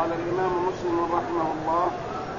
قال الإمام مسلم رحمه الله: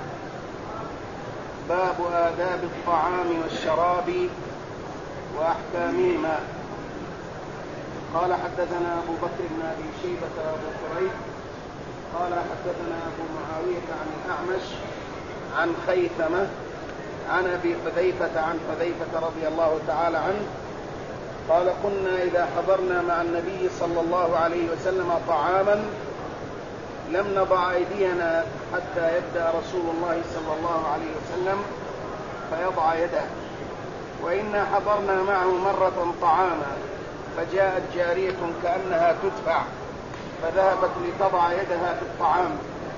باب آداب الطعام والشراب وأحكامهما. قال: حدثنا أبو بكر بن أبي شيبة وأبو كريب قال: حدثنا أبو معاوية عن الأعمش عن خيثمة عن أبي حذيفة عن حذيفة رضي الله تعالى عنه قال: كنا إذا حضرنا مع النبي صلى الله عليه وسلم طعاما لم نضع أيدينا حتى يبدأ رسول الله صلى الله عليه وسلم فيضع يده، وإنا حضرنا معه مرة طعاما فجاءت جارية كأنها تدفع فذهبت لتضع يدها في الطعام،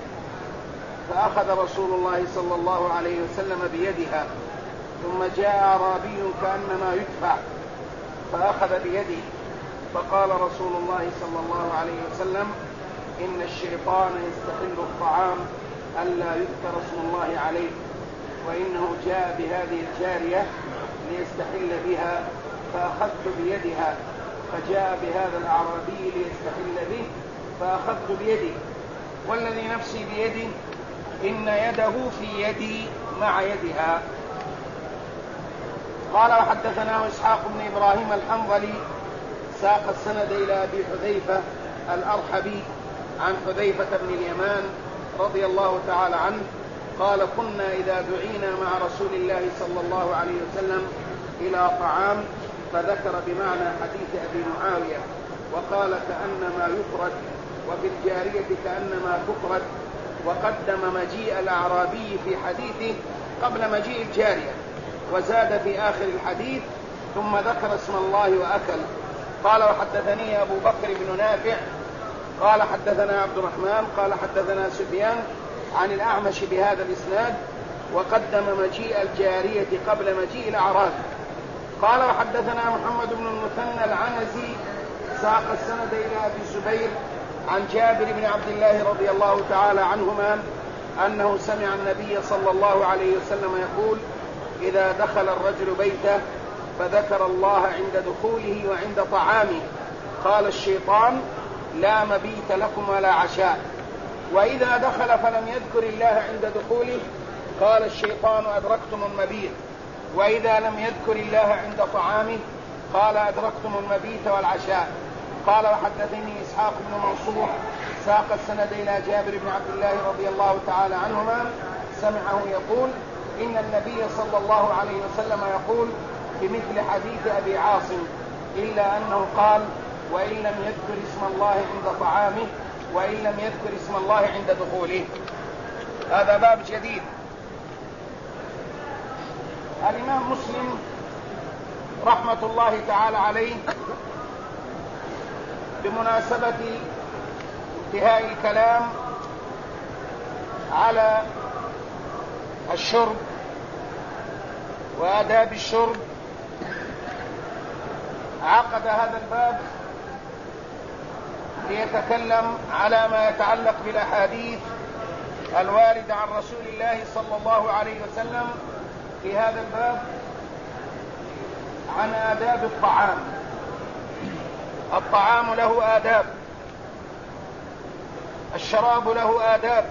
فأخذ رسول الله صلى الله عليه وسلم بيدها، ثم جاء أعرابي كأنما يدفع فأخذ بيده، فقال رسول الله صلى الله عليه وسلم: إن الشيطان يستحل الطعام ألا يذكر اسم الله عليه، وإنه جاء بهذه الجارية ليستحل بها فأخذت بيدها، فجاء بهذا الأعرابي ليستحل به فأخذت بيده، والذي نفسي بيده إن يده في يدي مع يدها. قال: وحدثنا إسحاق بن إبراهيم الحنظلي ساق السند إلى أبي حذيفة الأرحبي عن حذيفة بن اليمان رضي الله تعالى عنه قال: كنا إذا دعينا مع رسول الله صلى الله عليه وسلم إلى طعام فذكر بمعنى حديث أبي معاوية وقال: كأنما يفرد، وفي الجارية كأنما تفرد، وقدم مجيء الأعرابي في حديثه قبل مجيء الجارية، وزاد في آخر الحديث: ثم ذكر اسم الله وأكل. قال: وحدثني أبو بكر بن نافع قال: حدثنا عبد الرحمن قال: حدثنا سفيان عن الأعمش بهذا الإسناد، وقدم مجيء الجارية قبل مجيء الأعرابي. قال: وحدثنا محمد بن المثنى العنزي ساق السند إلى أبي زبير عن جابر بن عبد الله رضي الله تعالى عنهما أنه سمع النبي صلى الله عليه وسلم يقول: إذا دخل الرجل بيته فذكر الله عند دخوله وعند طعامه قال الشيطان: لا مبيت لكم ولا عشاء. وإذا دخل فلم يذكر الله عند دخوله قال الشيطان: أدركتم المبيت. وإذا لم يذكر الله عند طعامه قال: أدركتم المبيت والعشاء. قال: وحدثني إسحاق بن منصور ساق السند إلى جابر بن عبد الله رضي الله تعالى عنهما سمعه يقول: إن النبي صلى الله عليه وسلم يقول بمثل حديث أبي عاصم، إلا أنه قال: وإن لم يذكر اسم الله عند طعامه وإن لم يذكر اسم الله عند دخوله. هذا باب جديد. الإمام مسلم رحمة الله تعالى عليه بمناسبة انتهاء الكلام على الشرب وآداب الشرب عقد هذا الباب ليتكلم على ما يتعلق بالأحاديث الواردة عن رسول الله صلى الله عليه وسلم في هذا الباب عن آداب الطعام. الطعام له آداب، الشراب له آداب،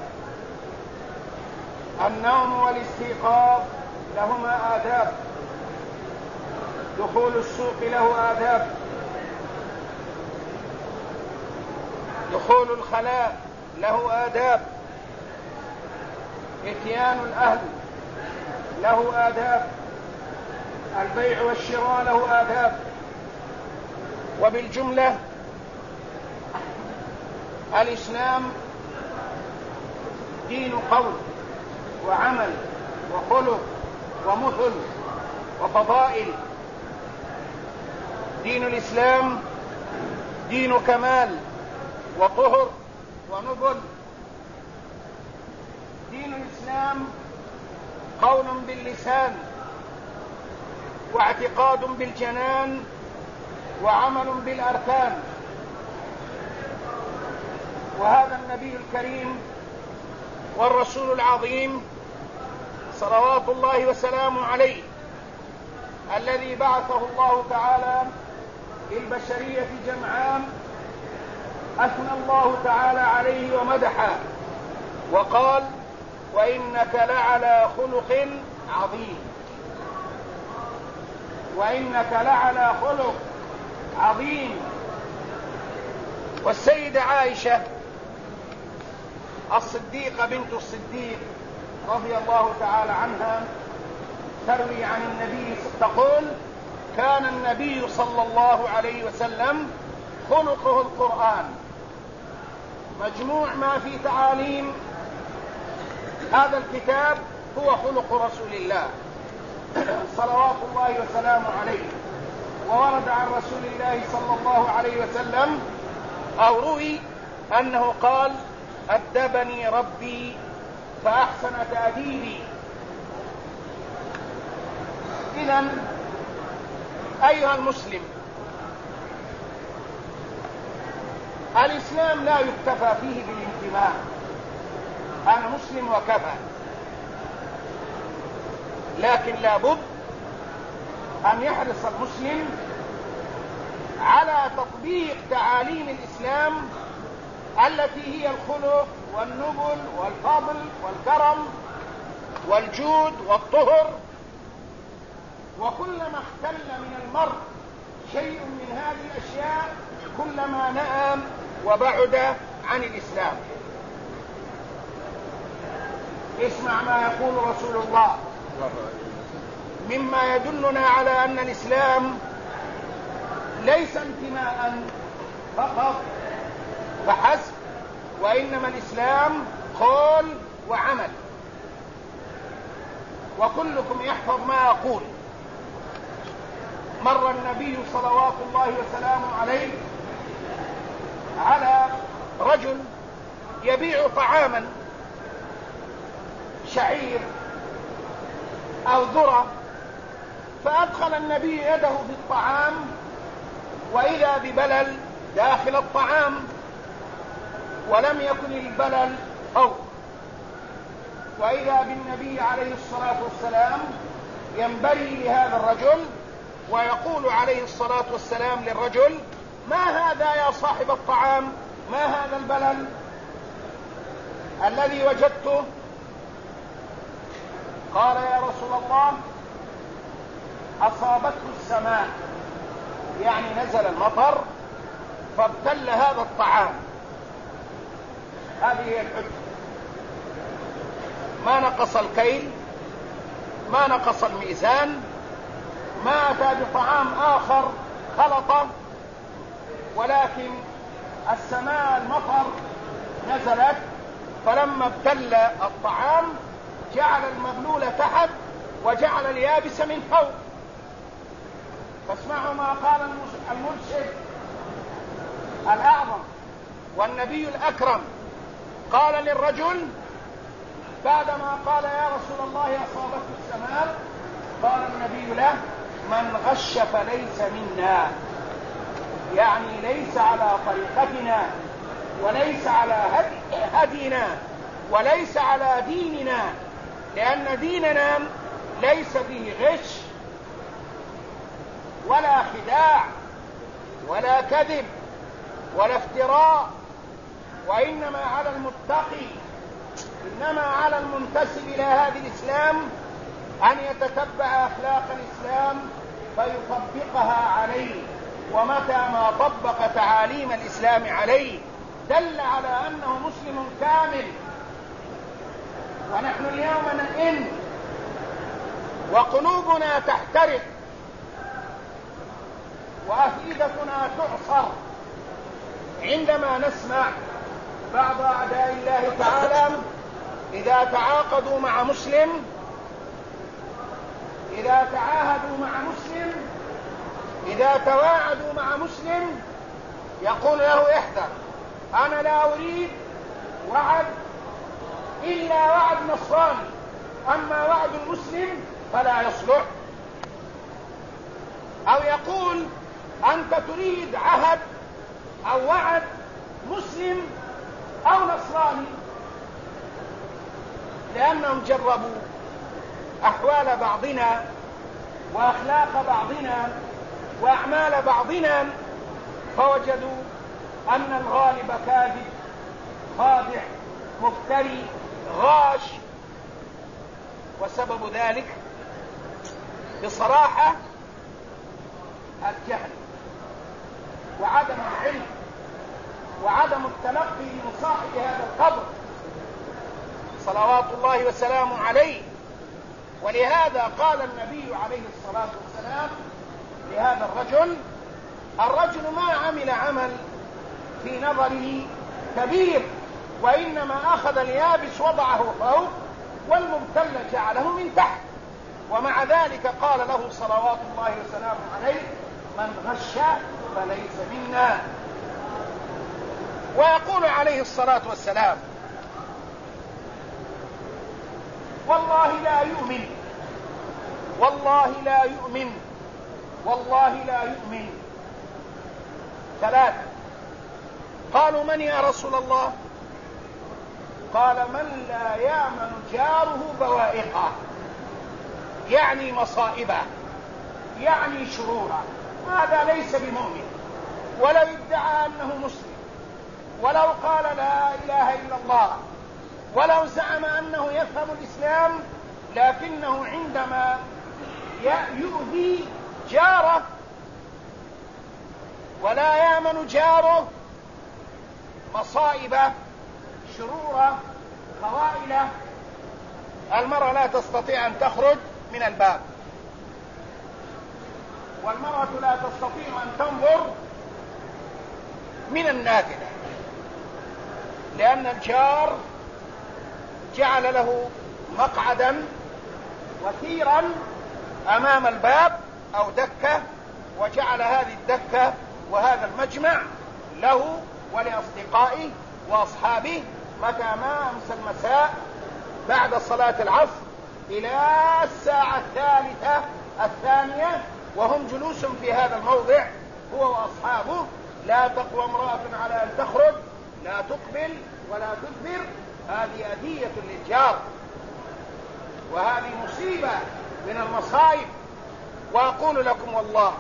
النوم والاستيقاظ لهما آداب، دخول السوق له آداب، دخول الخلاء له آداب، إتيان الأهل له آداب، البيع والشراء له آداب. وبالجملة الإسلام دين قول وعمل وخلق ومثل وفضائل. دين الإسلام دين كمال وطهر ونبل. دين الإسلام قول باللسان واعتقاد بالجنان وعمل بالأركان. وهذا النبي الكريم والرسول العظيم صلوات الله وسلامه عليه الذي بعثه الله تعالى للبشرية جمعاء أثنى الله تعالى عليه ومدحه وقال: وإنك لعلى خلق عظيم. وإنك لعلى خلق عظيم. والسيدة عائشة الصديقة بنت الصديق رضي الله تعالى عنها تروي عن النبي تقول: كان النبي صلى الله عليه وسلم خلقه القرآن. مجموع ما في تعاليم هذا الكتاب هو خلق رسول الله صلوات الله وسلامه عليه. وورد عن رسول الله صلى الله عليه وسلم أو روي أنه قال: أدبني ربي فأحسن تأديبي. إذن أيها المسلم، الإسلام لا يكتفى فيه بالانتماء، أنا مسلم وكفى، لكن لابد أن يحرص المسلم على تطبيق تعاليم الإسلام التي هي الخلق والنبل والفضل والكرم والجود والطهر. وكلما اختل من المرء شيء من هذه الأشياء كلما نأم وبعد عن الإسلام. اسمع ما يقول رسول الله مما يدلنا على أن الإسلام ليس انتماء فقط فحسب، وإنما الإسلام قول وعمل. وكلكم يحفظ ما أقول. مر النبي صلوات الله وسلامه عليه على رجل يبيع طعاما، شعير أو ذرة، فأدخل النبي يده في الطعام وإذا ببلل داخل الطعام، ولم يكن البلل فوق. وإذا بالنبي عليه الصلاة والسلام ينبري لهذا الرجل ويقول عليه الصلاة والسلام للرجل: ما هذا يا صاحب الطعام؟ ما هذا البلل الذي وجدته؟ قال: يا رسول الله، أصابته السماء، يعني نزل المطر فابتل هذا الطعام. هذه هي الحجة. ما نقص الكيل، ما نقص الميزان، ما أتى بطعام آخر خلطه، ولكن السماء المطر نزلت، فلما ابتل الطعام جعل المبلول تحت وجعل اليابس من فوق. فاسمعوا ما قال المرشد الأعظم والنبي الأكرم. قال للرجل بعدما قال: يا رسول الله أصابته السماء، قال النبي له: من غش فليس منا، يعني ليس على طريقتنا وليس على هدينا وليس على ديننا، لأن ديننا ليس فيه غش ولا خداع ولا كذب ولا افتراء، وإنما على المتقي، إنما على المنتسب إلى هذا الإسلام أن يتتبع أخلاق الإسلام فيطبقها عليه. ومتى ما طبق تعاليم الإسلام عليه دل على أنه مسلم كامل. ونحن اليوم نئن وقلوبنا تحترق وأفئدتنا تعصر عندما نسمع بعض أعداء الله تعالى إذا تعاقدوا مع مسلم، إذا تعاهدوا مع مسلم، إذا تواعدوا مع مسلم، يقول له: احذر، أنا لا أريد وعد إلا وعد نصراني، أما وعد المسلم فلا يصلح. أو يقول: أنت تريد عهد أو وعد مسلم أو نصراني، لأنهم جربوا أحوال بعضنا وأخلاق بعضنا وأعمال بعضنا فوجدوا أن الغالب كاذب خادع مفتري غاش، وسبب ذلك بصراحة الجهل وعدم العلم وعدم التلقي من صاحب هذا القبر صلوات الله وسلامه عليه. ولهذا قال النبي عليه الصلاة والسلام لهذا الرجل ما عمل عمل في نظره كبير، وإنما أخذ اليابس وضعه فوق والمبتل جعله من تحت، ومع ذلك قال له صلوات الله وسلامه عليه: من غش فليس منا. ويقول عليه الصلاة والسلام: والله لا يؤمن، والله لا يؤمن، والله لا يؤمن. ثلاثة. قالوا: من يا رسول الله؟ قال: من لا يأمن جاره بوائقه، يعني مصائبه، يعني شرورا. هذا ليس بمؤمن، ولو ادعى أنه مسلم، ولو قال لا إله إلا الله، ولو زعم أنه يفهم الإسلام، لكنه عندما يؤذي جاره ولا يأمن جاره مصائب شرور خوائل، المرأة لا تستطيع أن تخرج من الباب، والمرأة لا تستطيع أن تنظر من النافذة، لأن الجار جعل له مقعدا وثيرا أمام الباب أو دكة، وجعل هذه الدكة وهذا المجمع له ولأصدقائه وأصحابه متى ما أمس المساء بعد صلاة العصر إلى الساعة الثانية وهم جلوس في هذا الموضع هو وأصحابه. لا تقوى امرأة على أن تخرج، لا تقبل ولا تدبر. هذه أذية للجار، وهذه مصيبة من المصائب. وأقول لكم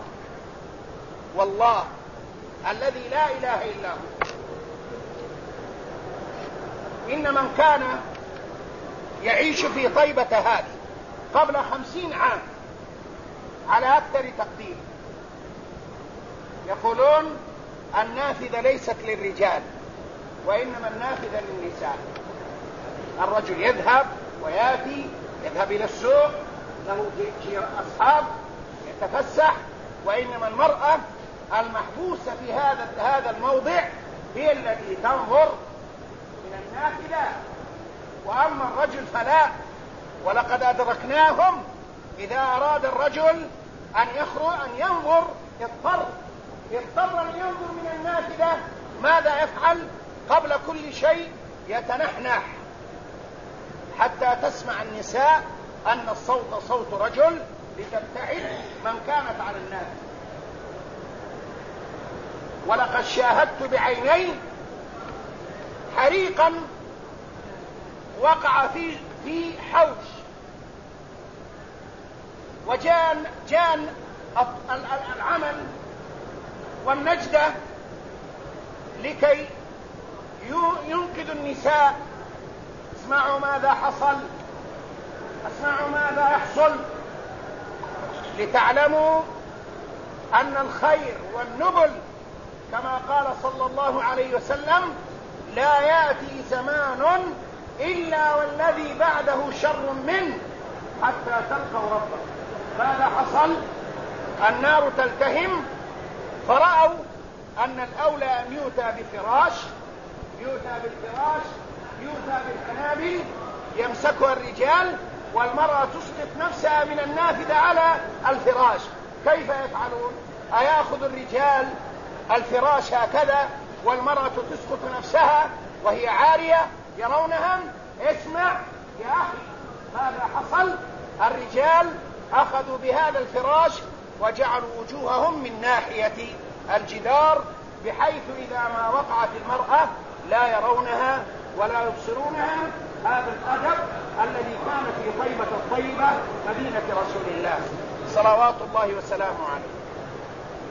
والله الذي لا إله إلا هو، إن من كان يعيش في طيبة هذه قبل 50 عام على أكثر تقدير يقولون النافذة ليست للرجال وإنما النافذة للنساء. الرجل يذهب ويأتي، يذهب إلى السوق، له أصحاب، يتفسح، وإنما المرأة المحبوسة في هذا الموضع هي التي تنظر من النافذة. وأما الرجل فلا. ولقد أدركناهم إذا أراد الرجل أن ينظر اضطر أن ينظر من النافذة، ماذا يفعل؟ قبل كل شيء يتنحنح حتى تسمع النساء أن الصوت صوت رجل لتبتعد من كانت على النافذة. ولقد شاهدت بعيني حريقا وقع في حوش، وجان العمل والنجدة لكي ينقذ النساء. اسمعوا ماذا حصل، اسمعوا ماذا يحصل، لتعلموا أن الخير والنبل كما قال صلى الله عليه وسلم لا يأتي زمان إلا والذي بعده شر منه حتى تلقوا ربكم. ماذا حصل؟ النار تلتهم، فرأوا أن الأولى أن يؤتى بالفراش، يؤتى بالقنابل يمسكها الرجال، والمرأة تسقط نفسها من النافذة على الفراش. كيف يفعلون؟ أيأخذ الرجال الفراش هكذا والمرأة تسقط نفسها وهي عارية يرونها؟ اسمع يا أخي ماذا حصل. الرجال أخذوا بهذا الفراش وجعلوا وجوههم من ناحية الجدار، بحيث إذا ما وقعت المرأة لا يرونها ولا يبصرونها. هذا الأدب الذي كان في طيبة الطيبة مدينة رسول الله صلوات الله وسلامه عليه.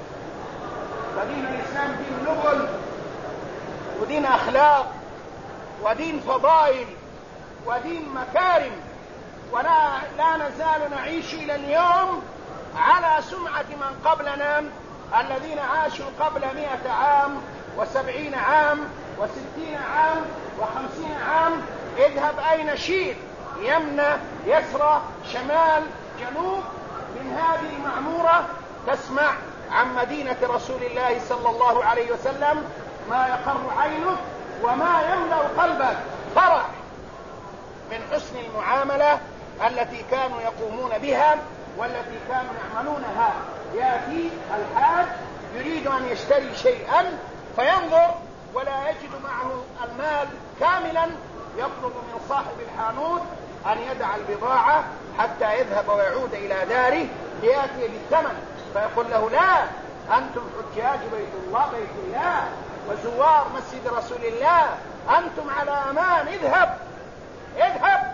فدين الإسلام دين نبل ودين أخلاق ودين فضائل ودين مكارم، ولا نزال نعيش إلى اليوم على سمعة من قبلنا الذين عاشوا قبل 100 عام و70 عام و60 عام و50 عام. اذهب أين شئت، يمنى يسرى شمال جنوب من هذه المعمورة، تسمع عن مدينة رسول الله صلى الله عليه وسلم ما يقر عينك وما يملأ قلبك فرح من حسن المعاملة التي كانوا يقومون بها والتي كانوا يعملونها. يأتي الحاج يريد أن يشتري شيئا فينظر ولا يجد معه المال كاملا، يطلب من صاحب الحانوت أن يدع البضاعة حتى يذهب ويعود إلى داره ليأتي بالثمن، فيقول له لا، أنتم حجاج بيت الله وزوار مسجد رسول الله، أنتم على أمان، اذهب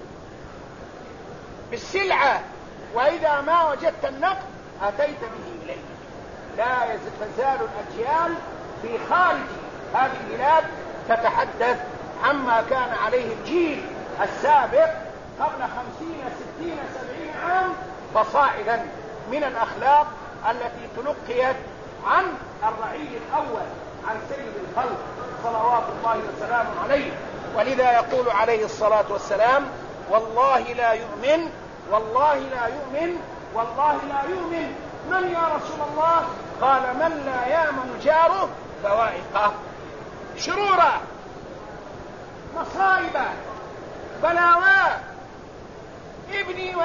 بالسلعة، وإذا ما وجدت النقد أتيت به إليه. لا تزال الأجيال في خارج هذه البلاد تتحدث عما كان عليه الجيل السابق قبل 50 60 70 عام فصاعدا من الأخلاق التي تلقيت عن الرعيل الأول، عن سيد الخلق صلوات الله وسلامه عليه. ولذا يقول عليه الصلاة والسلام: والله لا يؤمن، والله لا يؤمن، والله لا يؤمن. من يا رسول الله؟ قال: من لا يامن جاره فوائقه. شرورا، مصائب، بلاوات، ابني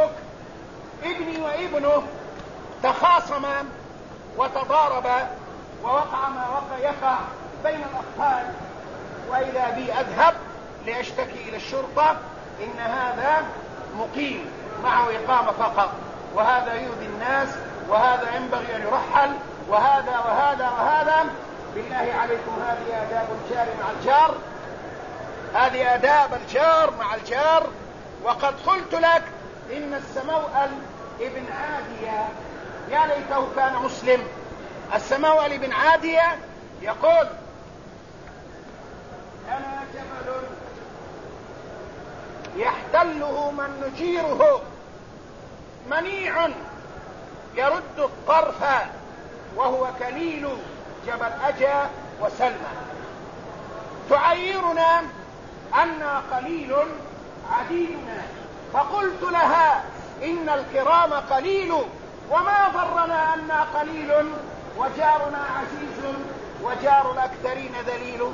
وابنه تخاصما وتضاربا ووقع ما يقع بين الأطفال، وإذا بي أذهب لأشتكي إلى الشرطة إن هذا مقيم معه إقامة فقط، وهذا يؤذي الناس، وهذا ينبغي أن يرحل، وهذا. بالله عليكم، هذه آداب الجار مع الجار، هذه آداب الجار مع الجار. وقد قلت لك إن السموأل ابن عادية، يا ليته كان مسلم، السموأل ابن عادية يقول: لنا جبل يحتله من نجيره منيع يرد الطرف وهو كليل جبل أجا وسلمى، تعيرنا أنا قليل عديدنا. فقلت لها: إن الكرام قليل، وما ضرنا أنا قليل وجارنا عزيز وجار الأكثرين ذليل.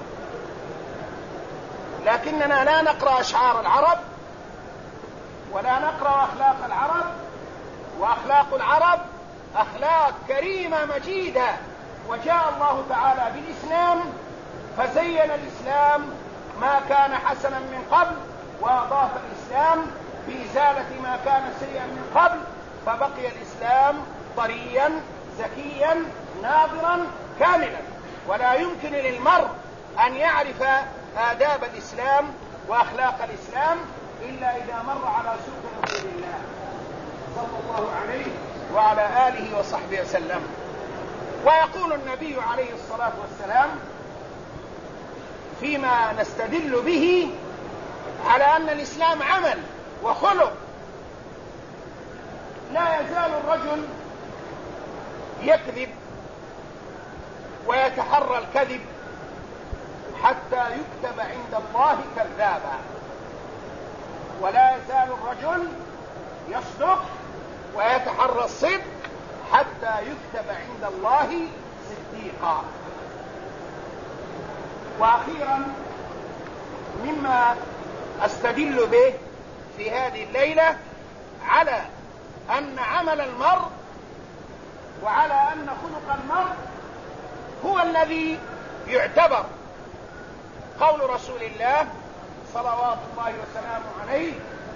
لكننا لا نقرأ أشعار العرب ولا نقرأ أخلاق العرب، وأخلاق العرب أخلاق كريمة مجيدة. وجاء الله تعالى بالإسلام فزين الإسلام ما كان حسنا من قبل، وأضاف الإسلام بإزالة ما كان سيئا من قبل، فبقي الإسلام طريا زكيا ناظرا كاملا. ولا يمكن للمرء أن يعرف آداب الإسلام وأخلاق الإسلام إلا إذا مر على سوق رسول الله صلى الله عليه وعلى آله وصحبه وسلم. ويقول النبي عليه الصلاة والسلام فيما نستدل به على أن الإسلام عمل وخلق: لا يزال الرجل يكذب ويتحرى الكذب حتى يكتب عند الله كذابا، ولا يزال الرجل يصدق ويتحرى الصدق حتى يكتب عند الله صديقا. وأخيرا مما أستدل به في هذه الليلة على أن عمل المرء وعلى أن خلق المرء هو الذي يعتبر قول رسول الله صلوات الله وسلامه عليه: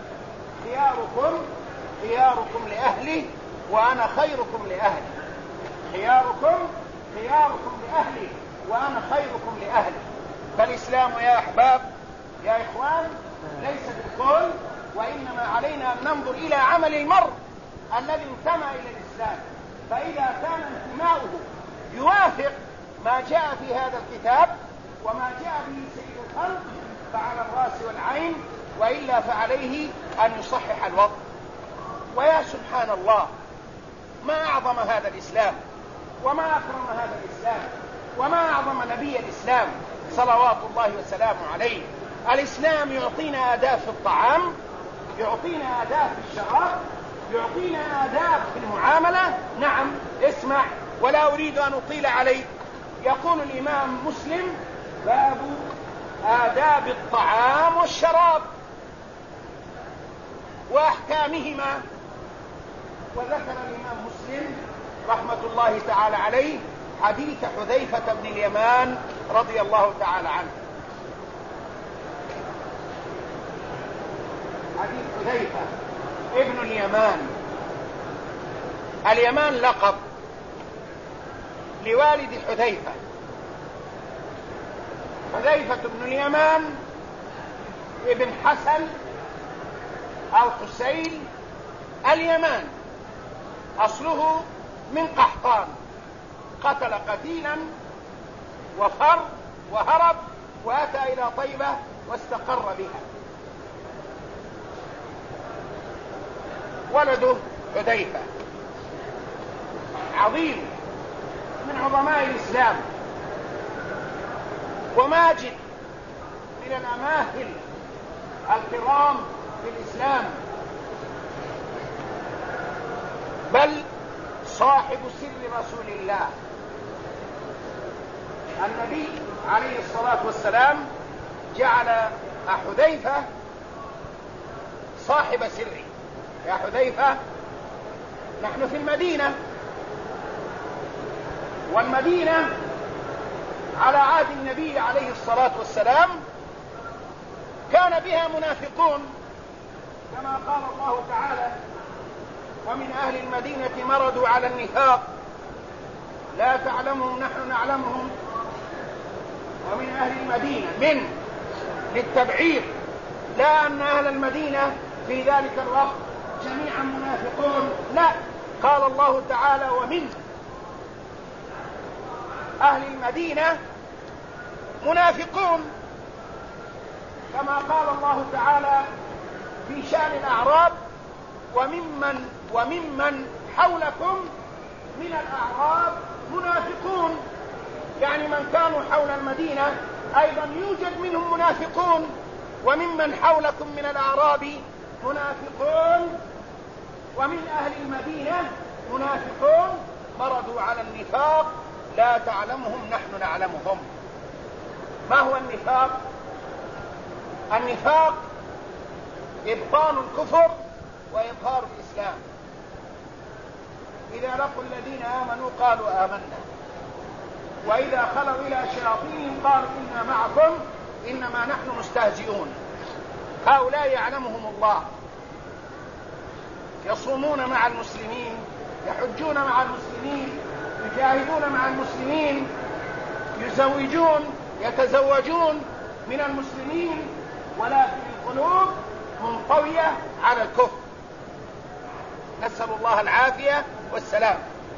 خياركم لأهله وأنا خيركم لأهلي. خياركم لأهلي وأنا خيركم لأهلي. فالإسلام يا أحباب يا إخوان ليس بالقول، وإنما علينا أن ننظر إلى عمل المرء الذي انتمى إلى الإسلام، فإذا كان انتماؤه يوافق ما جاء في هذا الكتاب وما جاء به سيد الخلق فعلى الراس والعين، وإلا فعليه أن يصحح الوضع. ويا سبحان الله، ما أعظم هذا الإسلام، وما أكرم هذا الإسلام، وما أعظم نبي الإسلام صلوات الله وسلامه عليه. الإسلام يعطينا آداب في الطعام، يعطينا آداب في الشراب، يعطينا آداب في المعاملة. نعم، اسمع ولا أريد أن أطيل عليك. يقول الإمام مسلم: باب آداب الطعام والشراب وأحكامهما. وذكر الإمام مسلم رحمة الله تعالى عليه حديث حذيفة بن اليمان رضي الله تعالى عنه. حديث حذيفة ابن اليمان. اليمان لقب لوالد حذيفة. حذيفة بن اليمان ابن حسن أو حسين اليمان، أصله من قحطان، قتل قتيلا وفر وهرب وأتى إلى طيبة واستقر بها. ولده حذيفة عظيم من عظماء الإسلام، وماجد من الأماهل الكرام في الإسلام، بل صاحب سر رسول الله. النبي عليه الصلاة والسلام جعل حذيفة صاحب سره. يا حذيفة، نحن في المدينة، والمدينة على عهد النبي عليه الصلاة والسلام كان بها منافقون، كما قال الله تعالى: ومن أهل المدينة مردوا على النفاق لا تعلمهم نحن نعلمهم. ومن أهل المدينة من للتبعير، لا أن أهل المدينة في ذلك الوقت جميعا منافقون، لا، قال الله تعالى: ومن أهل المدينة منافقون، كما قال الله تعالى في شأن الأعراب: وممن حولكم من الأعراب منافقون. يعني من كانوا حول المدينة أيضا يوجد منهم منافقون. وممن حولكم من الأعراب منافقون، ومن أهل المدينة منافقون مردوا على النفاق لا تعلمهم نحن نعلمهم. ما هو النفاق؟ النفاق إبطان الكفر وإظهار الإسلام. إذا لقوا الذين آمنوا قالوا آمنا، وإذا خلوا إلى شياطينهم قالوا إنا معكم إنما نحن مستهزئون. هؤلاء يعلمهم الله، يصومون مع المسلمين، يحجون مع المسلمين، يجاهدون مع المسلمين، يتزوجون من المسلمين، ولكن القلوب منطوية على الكفر. نسأل الله العافية والسلام.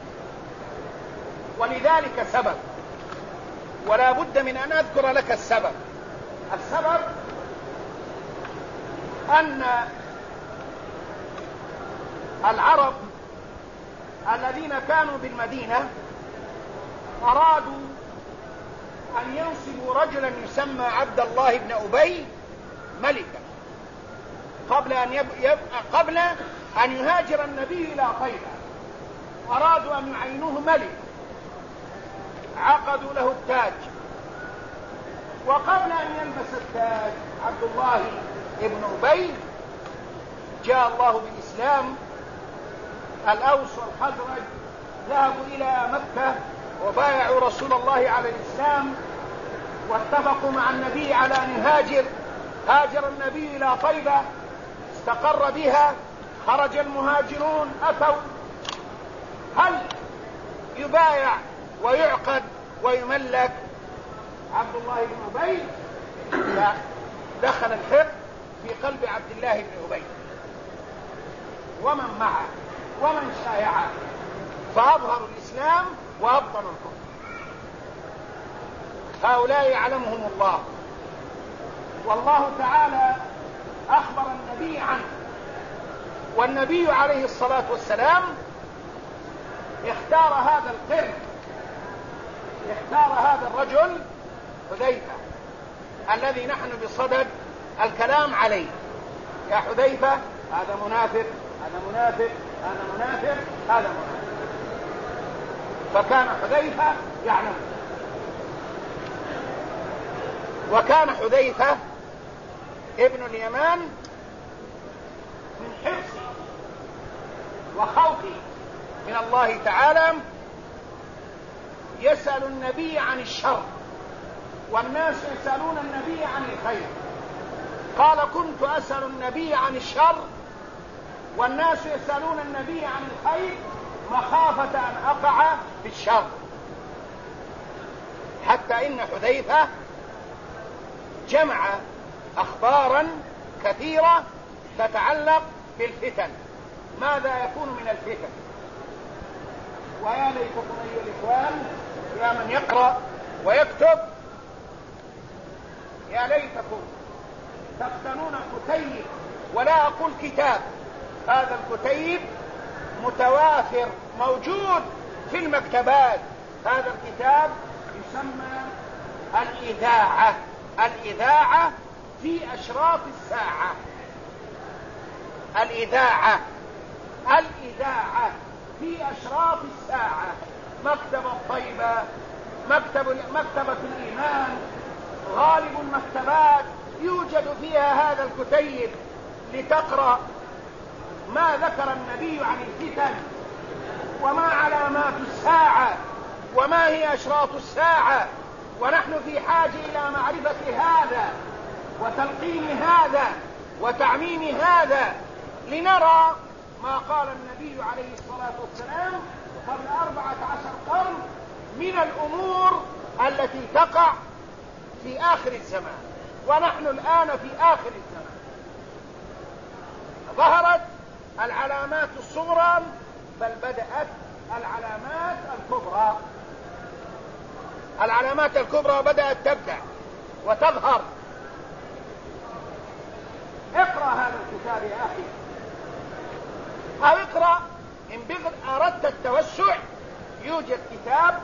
ولذلك سبب، ولا بد من أن أذكر لك السبب. السبب أن العرب الذين كانوا بالمدينة أرادوا أن ينصبوا رجلا يسمى عبد الله بن أبي ملكا قبل أن يهاجر النبي إلى طيبة. أرادوا أن يعينوه ملك، عقدوا له التاج، وقبل أن يلبس التاج عبد الله بن أبي جاء الله بالإسلام. الأوس والخزرج ذهبوا إلى مكة وبايعوا رسول الله على الإسلام، واتفقوا مع النبي على أن يهاجر. هاجر النبي إلى طيبة، استقر بها، خرج المهاجرون أتوا: هل يبايع ويعقد ويملك عبد الله بن أبي؟ لا، دخل الحق في قلب عبد الله بن أبي ومن معه ومن شايعه، فأظهروا الإسلام وأبطنوا الكفر. هؤلاء يعلمهم الله، والله تعالى أخبر النبي عنه، والنبي عليه الصلاة والسلام اختار هذا القرن، اختار هذا الرجل حذيفة الذي نحن بصدد الكلام عليه. يا حذيفة هذا منافق، هذا منافق، هذا منافق، هذا منافق. فكان حذيفة يعلم، وكان حذيفة ابن اليمان من حرصه وخوفه من الله تعالى يسأل النبي عن الشر، والناس يسألون النبي عن الخير. قال: كنت أسأل النبي عن الشر والناس يسألون النبي عن الخير مخافة أن أقع في الشر. حتى إن حذيفة جمع أخبارا كثيرة تتعلق بالفتن، ماذا يكون من الفتن. ويا ليتكم أيها الإخوان، يا من يقرأ ويكتب، يا ليتكم تقتنون كتيب، ولا أقول كتاب، هذا الكتيب متوافر موجود في المكتبات. هذا الكتاب يسمى الإذاعة، الإذاعة في أشراط الساعة، الإذاعة، الإذاعة في أشراط الساعة. مكتبة طيبة، مكتبة الإيمان، غالب المكتبات يوجد فيها هذا الكتيب لتقرأ ما ذكر النبي عن الفتن، وما علامات الساعة، وما هي أشراط الساعة. ونحن في حاجة إلى معرفة هذا وتلقين هذا وتعميم هذا، لنرى ما قال النبي عليه الصلاة والسلام قبل 14 قرن من الأمور التي تقع في آخر الزمان، ونحن الآن في آخر الزمان. ظهرت العلامات الصغرى، بل بدأت العلامات الكبرى. العلامات الكبرى بدأت تبدأ وتظهر. اقرأ هذا الكتاب يا أخي، أو اقرأ إن أردت التوسع. يوجد كتاب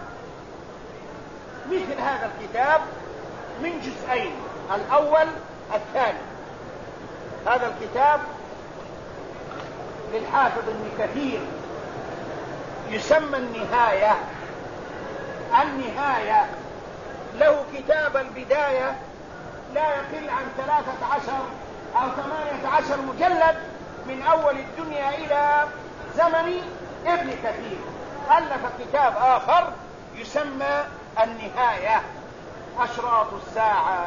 مثل هذا الكتاب من جزئين، الأول الثاني. هذا الكتاب للحافظ ابن كثير يسمى النهاية. النهاية له كتاب البداية لا يقل عن 13 أو 18 مجلد من أول الدنيا إلى زمن ابن كثير. ألف كتاب آخر يسمى النهاية، أشراط الساعة،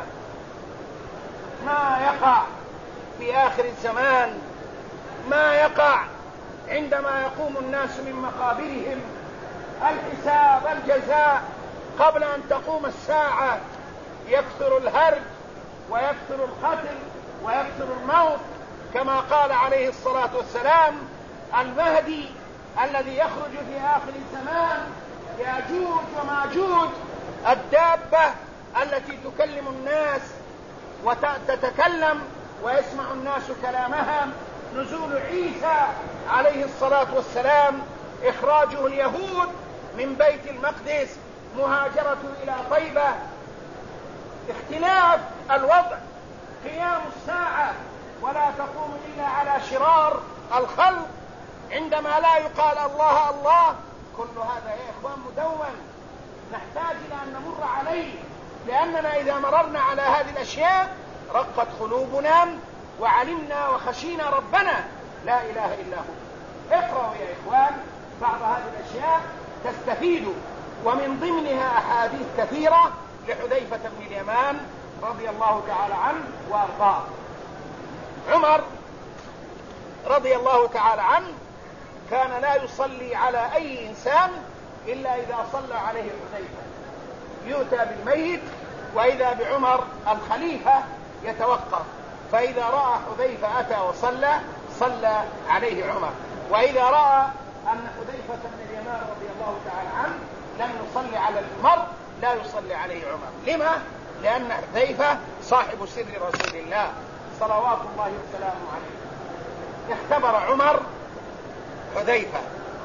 ما يقع في آخر الزمان، ما يقع عندما يقوم الناس من مقابرهم، الحساب، الجزاء قبل أن تقوم الساعة. يكثر الهرج ويكثر القتل ويكثر الموت، كما قال عليه الصلاة والسلام: المهدي الذي يخرج في آخر الزمان ياجوج وماجوج، الدابة التي تكلم الناس وتتكلم ويسمع الناس كلامها، نزول عيسى عليه الصلاة والسلام، إخراجه اليهود من بيت المقدس، مهاجرته إلى طيبة، اختلاف الوضع، قيام الساعة ولا تقوم إلا على شرار الخلق، عندما لا يقال الله الله. كل هذا يا إخوان مدون، نحتاج إلى أن نمر عليه، لأننا إذا مررنا على هذه الأشياء رقت قلوبنا وعلمنا وخشينا ربنا لا إله إلا هو. اقرأوا يا إخوان بعض هذه الأشياء تستفيدوا، ومن ضمنها أحاديث كثيرة لحذيفة بن اليمان رضي الله تعالى عنه وأرضاه. عمر رضي الله تعالى عنه كان لا يصلي على أي إنسان إلا إذا صلى عليه حذيفة. يؤتى بالميت وإذا بعمر الخليفة يتوقف، فإذا رأى حذيفة أتى وصلى صلى عليه عمر، وإذا رأى أن حذيفة بن اليمان رضي الله تعالى عنه لم يصلي على المرء لا يصلي عليه عمر. لما؟ لأن حذيفة صاحب سر رسول الله صلوات الله وسلامه عليه. اختبر عمر حذيفة،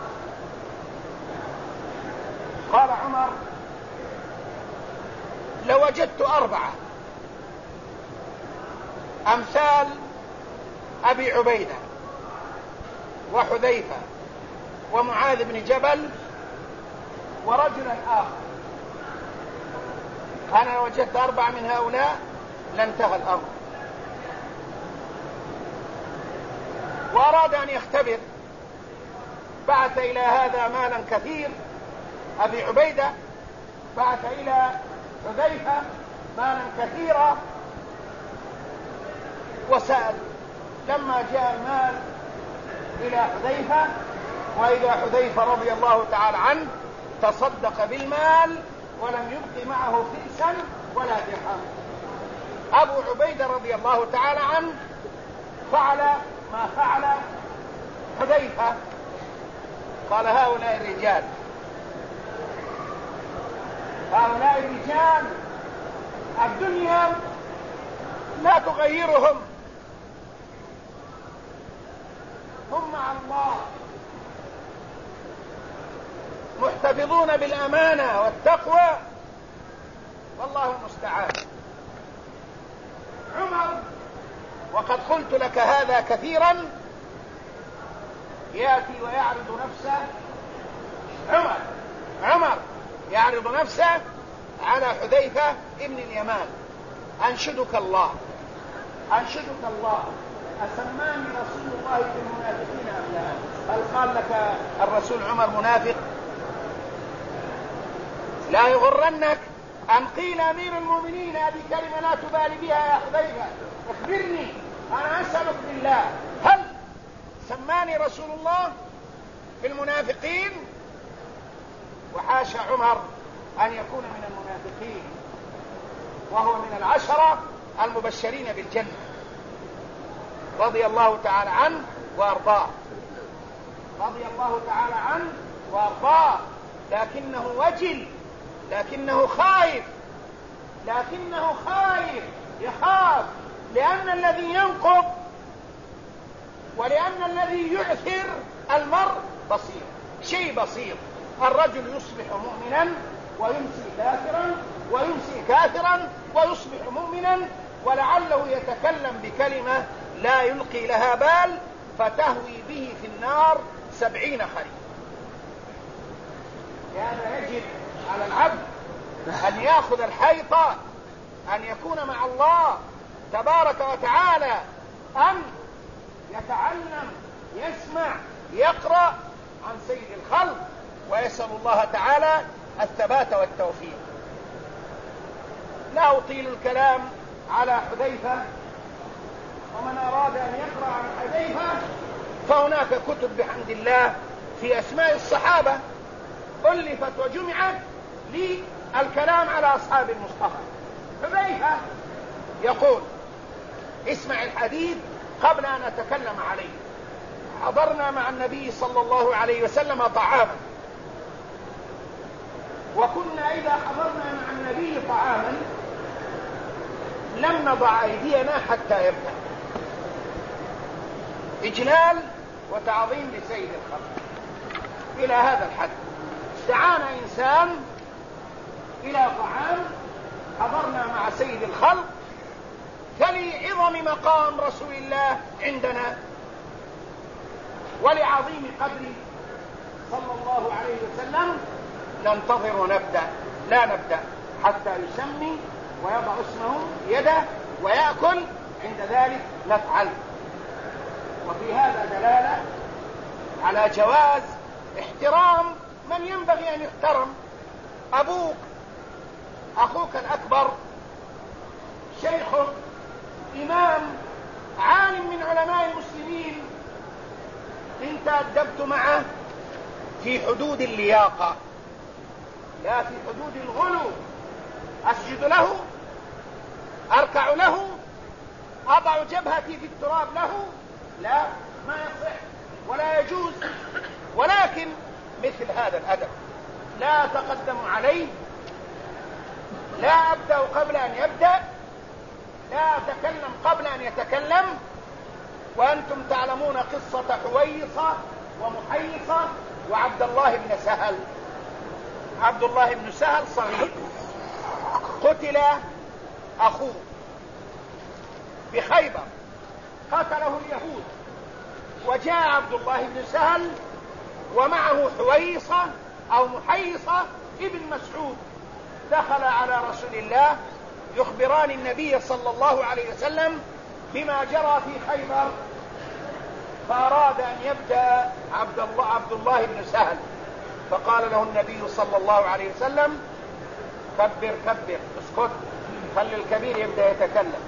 قال عمر: لوجدت 4 أمثال أبي عبيدة وحذيفة ومعاذ بن جبل ورجلا آخر، أنا لو وجدت 4 من هؤلاء لانتهى الأمر. وأراد أن يختبر، بعث إلى هذا مالا كثير أبي عبيدة، بعث إلى حذيفة مالا كثيرا، وسأل. لما جاء المال إلى حذيفة وإذا حذيفة رضي الله تعالى عنه تصدق بالمال ولم يبق معه فلسا ولا درهم. أبو عبيدة رضي الله تعالى عنه فعل ما فعل حذيفة، قال: هؤلاء الرجال الدنيا لا تغيرهم، هم مع الله محتفظون بالأمانة والتقوى، والله المستعان. عمر، وقد قلت لك هذا كثيرا، يأتي ويعرض نفسه، عمر يعرض نفسه على حذيفة ابن اليمان: أنشدك الله أسماني رسول الله بالمنافقين أم لا؟ هل قال لك الرسول عمر منافق؟ لا يغرنك أن قيل أمير المؤمنين، هذه كلمة لا تبالي بها يا حذيفة، اخبرني، أنا أسألك بالله، هل سماني رسول الله بالمنافقين؟ وحاشا عمر أن يكون من المنافقين، وهو من 10 المبشرين بالجنة رضي الله تعالى عنه وأرضاه، لكنه وجل، لكنه خائف، يخاف، لأن الذي ينقض ولأن الذي يعثر المرء بسيط، شيء بسيط. الرجل يصبح مؤمنا ويمسي كافرا ويصبح مؤمنا، ولعله يتكلم بكلمة لا يلقي لها بال فتهوي به في النار 70 خريف. لهذا يجب على العبد أن يأخذ الحيطة، أن يكون مع الله تبارك وتعالى، أن يتعلم، يسمع، يقرأ عن سيد الخلق، ويسأل الله تعالى الثبات والتوفيق. لا أطيل الكلام على حذيفة، ومن أراد أن يقرأ عن حذيفة فهناك كتب بحمد الله في أسماء الصحابة ألفت وجمعت للكلام على أصحاب المصطفى. حذيفة يقول: اسمع الحديث قبل أن أتكلم عليه. حضرنا مع النبي صلى الله عليه وسلم طعاما، وكنا إذا حضرنا مع النبي طعاما لم نضع أيدينا حتى يبدأ، إجلال وتعظيم لسيد الخلق إلى هذا الحد. دعانا إنسان إلى طعام حضرنا مع سيد الخلق، فلعظم مقام رسول الله عندنا ولعظيم قدره صلى الله عليه وسلم ننتظر ونبدأ، لا نبدأ حتى يسمي ويضع اسمه يده ويأكل، عند ذلك نفعل. وفي هذا دلالة على جواز احترام من ينبغي أن يحترم. أبوك، أخوك الأكبر، شيخك، إمام، عالم من علماء المسلمين، إن تأدبت معه في حدود اللياقة لا في حدود الغلو. أسجد له، أركع له، أضع جبهتي في التراب له، لا، ما يصح ولا يجوز. ولكن مثل هذا الأدب لا أتقدم عليه لا أبدأ قبل أن يبدأ، لا أتكلم قبل أن يتكلم. وأنتم تعلمون قصة حويصة ومحيصة وعبد الله بن سهل. عبد الله بن سهل صغير، قتل أخوه بخيبر، قتله اليهود، وجاء عبد الله بن سهل ومعه حويصة أو محيصة ابن مسعود، دخل على رسول الله يخبران النبي صلى الله عليه وسلم بما جرى في خيبر، فأراد أن يبدأ عبد الله بن سهل، فقال له النبي صلى الله عليه وسلم: كبر كبر، اسكت، خلي الكبير يبدأ يتكلم.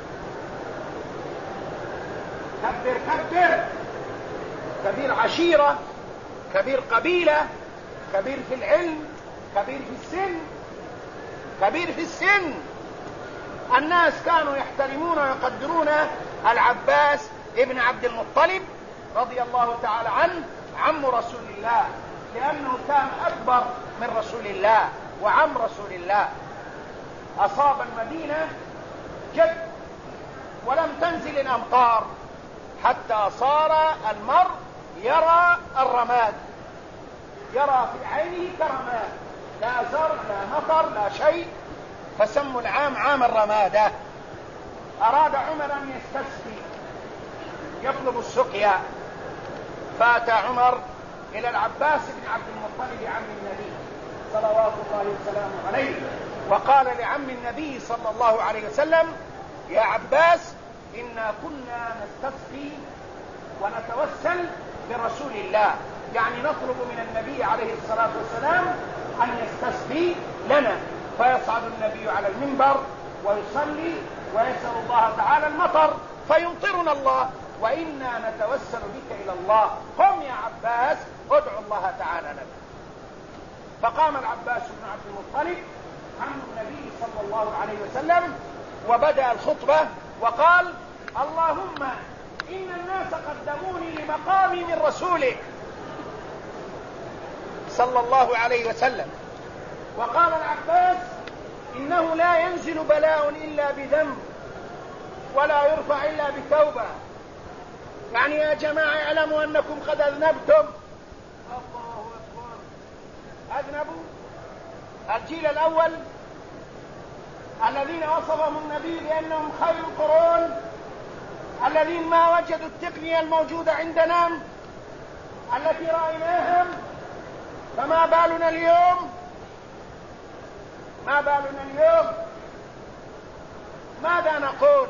كبر كبر، كبير عشيرة، كبير قبيلة، كبير في العلم، كبير في السن، كبير في السن. الناس كانوا يحترمون ويقدرون العباس ابن عبد المطلب رضي الله تعالى عنه، عم رسول الله، لأنه كان أكبر من رسول الله وعم رسول الله. أصاب المدينة جد ولم تنزل الأمطار حتى صار المرء يرى الرماد، يرى في عينه كرماد، لا زرع لا مطر لا شيء، فسموا العام عام الرمادة. أراد عمر أن يستسقي، يطلب السقيا، فأتى عمر إلى العباس بن عبد المطلب عم النبي صلوات الله وسلامه عليه، وقال لعم النبي صلى الله عليه وسلم: يا عباس، إنا كنا نستسقي ونتوسل برسول الله، يعني نطلب من النبي عليه الصلاة والسلام أن يستسقي لنا. فيصعد النبي على المنبر ويصلي ويسأل الله تعالى المطر فيمطرنا الله، وإنا نتوسل بك إلى الله، قم يا عباس ادعو الله تعالى لنا. فقام العباس بن عبد المطلب عم النبي صلى الله عليه وسلم وبدأ الخطبة وقال: اللهم إن الناس قدموني لمقامي من رسولك صلى الله عليه وسلم. وقال العباس: إنه لا ينزل بلاء إلا بذنب ولا يرفع إلا بتوبة، يعني يا جماعة اعلموا أنكم قد أذنبتم. الله أكبر، أذنبوا. الجيل الأول الذين وصفهم النبي بأنهم خير القرون، الذين ما وجدوا التقنية الموجودة عندنا التي رأيناهم، فما بالنا اليوم؟ ما بالنا اليوم؟ ماذا نقول؟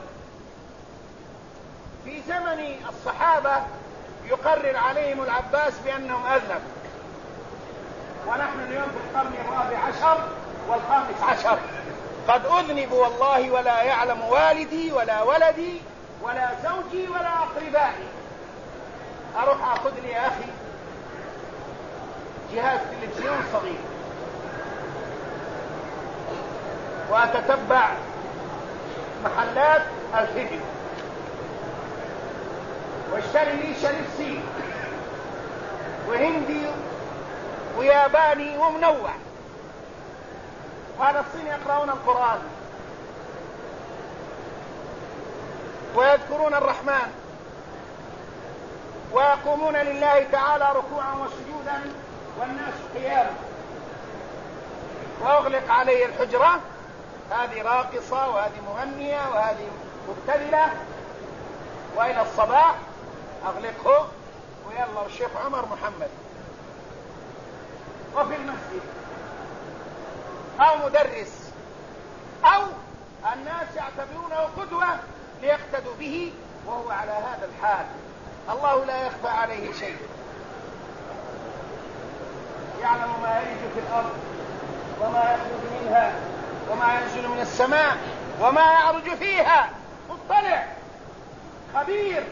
في زمن الصحابة يقرر عليهم العباس بأنهم أذنب، ونحن اليوم في القرن الرابع عشر والخامس عشر، قد أذنبوا والله ولا يعلم والدي ولا ولدي ولا زوجي ولا أقربائي. أروح أخذ لي يا أخي جهاز تلفزيون صغير وأتتبع محلات الفيديو واشتري لي شريط سي وهندي وياباني ومنوع، وهذا الصين يقرؤون القرآن ويذكرون الرحمن ويقومون لله تعالى ركوعا وسجودا والناس قياما، وأغلق عليه الحجرة، هذه راقصة وهذه مغنية وهذه مبتذلة، وإلى الصباح أغلقه ويلا الشيخ عمر محمد، وفي المسجد أو مدرس أو الناس يعتبرونه قدوة ليقتدوا به، وهو على هذا الحال. الله لا يخفى عليه شيء، يعلم ما يلج في الأرض وما يخرج منها وما ينزل من السماء وما يعرج فيها، مطلع خبير.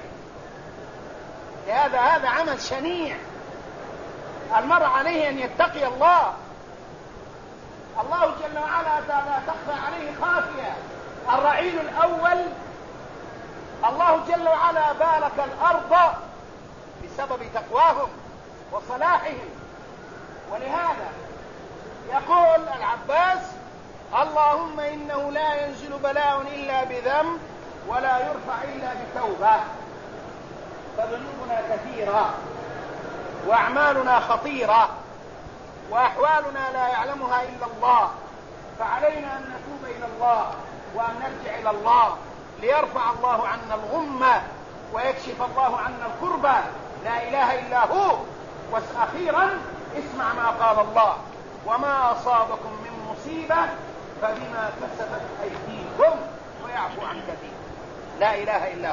لهذا هذا عمل شنيع، المرء عليه أن يتقي الله. الله جل وعلا لا تخفى عليه خافية. الرعيل الأول الله جل وعلا بارك الأرض بسبب تقواهم وصلاحهم، ولهذا يقول العباس: اللهم إنه لا ينزل بلاء إلا بذنب ولا يرفع إلا بتوبة، فذنوبنا كثيرة وأعمالنا خطيرة وأحوالنا لا يعلمها إلا الله، فعلينا أن نتوب إلى الله وأن نرجع إلى الله ليرفع الله عنا الغمة ويكشف الله عنا الكربة. لا إله إلا هو. وأخيرا اسمع ما قال الله: وما أصابكم من مصيبة فبما كسبت أيديكم ويعفو عن كثير. لا إله إلا هو.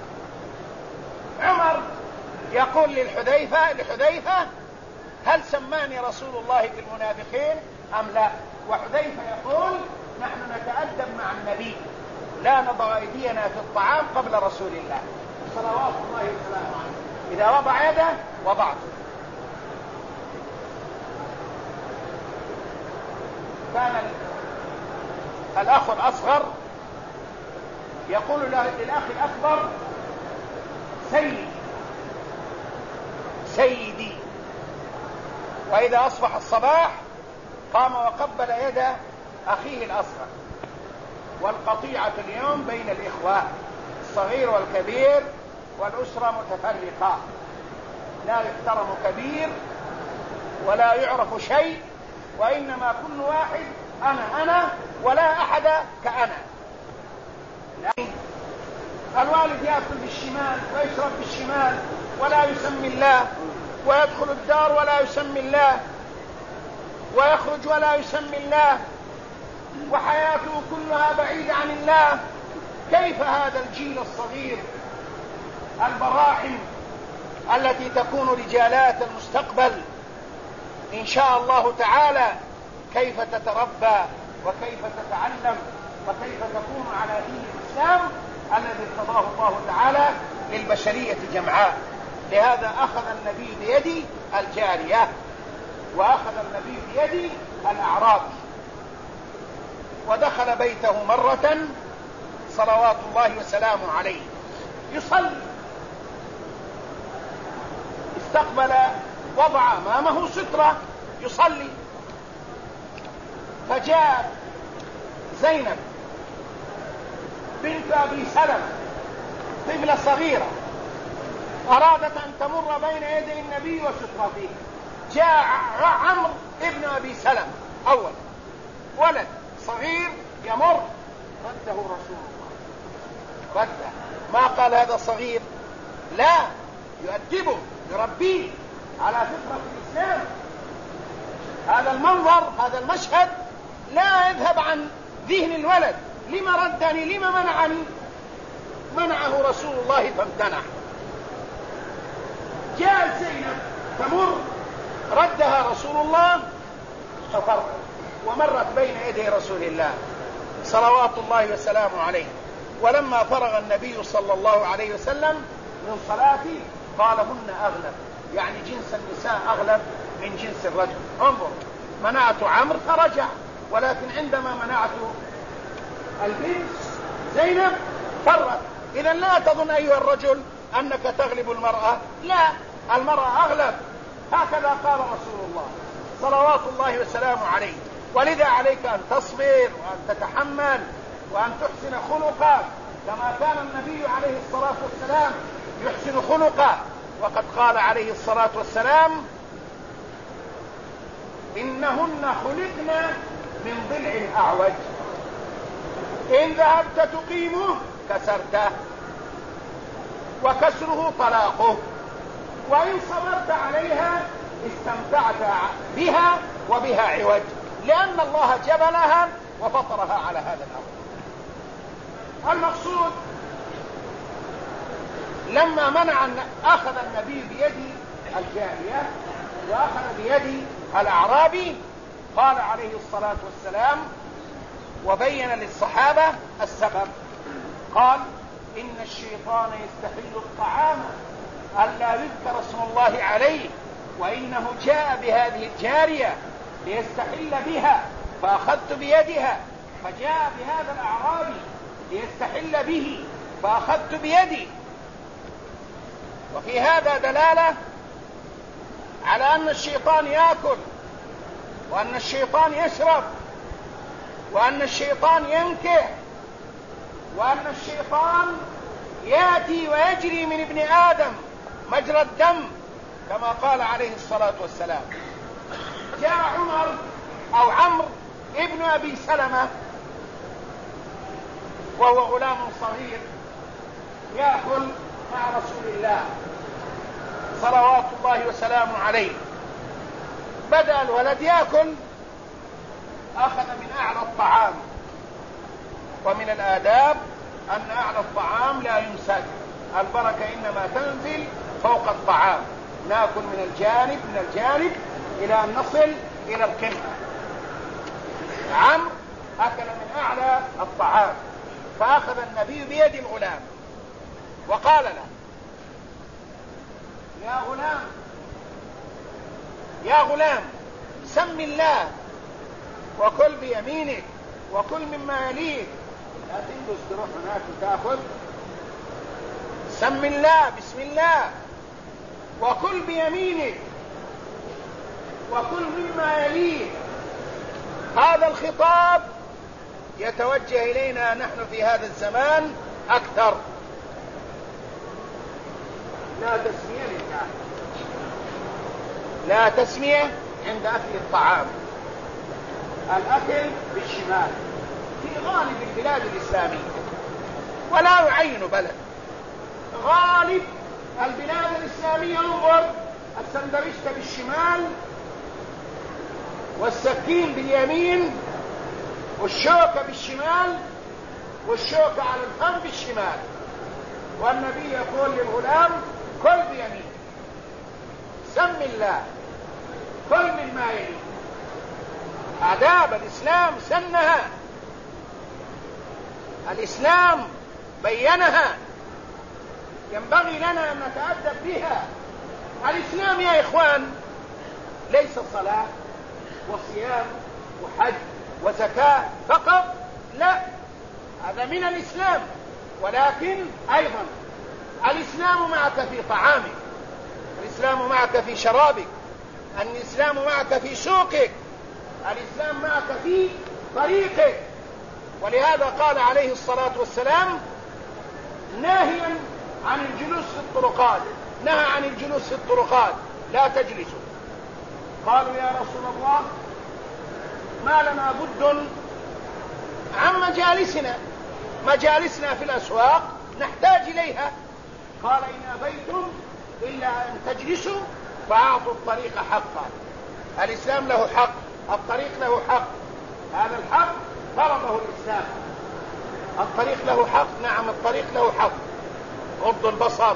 عمر يقول لحذيفة: هل سماني رسول الله في المنافقين أم لا؟ وحذيفة يقول: نحن نتأدب مع النبي، لا نضع أيدينا في الطعام قبل رسول الله صلوات الله وسلامه عليه، إذا وضع يده وضعته. كان الأخ الأصغر يقول للأخ الأكبر: سيدي. وإذا أصبح الصباح قام وقبل يد أخيه الأصغر. والقطيعة اليوم بين الإخوة، الصغير والكبير، والأسرة متفرقة، لا يحترم كبير ولا يعرف شيء، وإنما كل واحد أنا ولا أحد كأنا. الوالد يأكل بالشمال ويشرب بالشمال ولا يسمي الله، ويدخل الدار ولا يسمي الله، ويخرج ولا يسمي الله، وحياته كلها بعيدة عن الله. كيف هذا الجيل الصغير البراحم التي تكون رجالات المستقبل إن شاء الله تعالى، كيف تتربى وكيف تتعلم وكيف تكون على دين الإسلام الذي ارتضاه الله تعالى للبشرية جمعاء؟ لهذا أخذ النبي بيد الجارية، وأخذ النبي بيد الأعرابي، ودخل بيته مرة صلوات الله وسلامه عليه يصلي، استقبل، وضع أمامه سترة يصلي، فجاء زينب بنت أبي سلمة طفلة صغيرة أرادت أن تمر بين يدي النبي وسترته. جاء عمرو ابن أبي سلمة أول، ولد صغير يمر، رده رسول الله، رده، ما قال هذا صغير، لا، يؤدبه يربيه على فطرة الإسلام. هذا المنظر، هذا المشهد لا يذهب عن ذهن الولد. لما ردني؟ لما منعني؟ منعه رسول الله فامتنع. جاء زينب تمر، ردها رسول الله ففر، ومرت بين يدي رسول الله صلوات الله وسلامه عليه. ولما فرغ النبي صلى الله عليه وسلم من صلاته قال: هن أغلب، يعني جنس النساء أغلب من جنس الرجل. انظر، منعت عمرو فرجع، ولكن عندما منعت البنت زينب فرت. إذا لا تظن أيها الرجل أنك تغلب المرأة، لا، المرأة أغلب. هكذا قال رسول الله صلوات الله وسلامه عليه. ولذا عليك أن تصبر وأن تتحمل وأن تحسن خلقك كما كان النبي عليه الصلاة والسلام يحسن خلقه. وقد قال عليه الصلاة والسلام: إنهن خلقن من ضلع أعوج، إن ذهبت تقيمه كسرته، وكسره طلاقه، وإن صبرت عليها استمتعت بها وبها عوج، لأن الله جبلها وفطرها على هذا الأمر. المقصود لما أخذ النبي بيد الجارية وأخذ بيد الأعرابي، قال عليه الصلاة والسلام وبين للصحابة السبب، قال: إن الشيطان يستحل الطعام ألا يذكر اسم الله عليه، وإنه جاء بهذه الجارية ليستحل بها، فأخذت بيدها، فجاء بهذا الأعرابي ليستحل به، فأخذت بيدي. وفي هذا دلالة على أن الشيطان يأكل، وأن الشيطان يشرب، وأن الشيطان ينكح، وأن الشيطان يأتي ويجري من ابن آدم مجرى الدم كما قال عليه الصلاة والسلام. جاء عمرو ابن أبي سلمة وهو غلام صغير يأكل مع رسول الله صلوات الله وسلامه عليه. بدأ الولد يأكل، أخذ من أعلى الطعام، ومن الآداب أن أعلى الطعام لا يمسك، البركة إنما تنزل فوق الطعام، نأكل من الجانب إلى أن نصل إلى القمة. عمرو أكل من أعلى الطعام، فأخذ النبي بيد الغلام وقال له: يا غلام سم الله وكل بيمينك وكل مما يليك، لا تنجز تروح هناك وتأخذ، سم الله بسم الله وكل بيمينك وكل مما يليك. هذا الخطاب يتوجه إلينا نحن في هذا الزمان أكثر. لا تسمية عند أكل الطعام، الأكل بالشمال في غالب البلاد الإسلامية، ولا يعين بلد، غالب البلاد الإسلامية. انظر، السندويشة بالشمال والسكين باليمين والشوكة بالشمال والشوكة على الفم بالشمال، والنبي يقول للغلام: كل بيمين، سم الله، كل مما يلي. آداب الإسلام سنها، الإسلام بينها، ينبغي لنا أن نتأدب بها. الإسلام يا إخوان ليس صلاة وصيام وحج وزكاة فقط، لا، هذا من الإسلام، ولكن أيضا الإسلام معك في طعامك، الإسلام معك في شرابك، الإسلام معك في سوقك، الإسلام معك في طريقك. ولهذا قال عليه الصلاة والسلام ناهيا عن الجلوس في الطرقات، نهى عن الجلوس في الطرقات، لا تجلسوا. قالوا: يا رسول الله ما لنا بد عن مجالسنا في الأسواق نحتاج إليها. قال: إن أبيتم إلا أن تجلسوا فأعطوا الطريق حقا. الإسلام له حق، الطريق له حق، هذا الحق فرضه الإسلام. الطريق له حق، نعم الطريق له حق. غض البصر،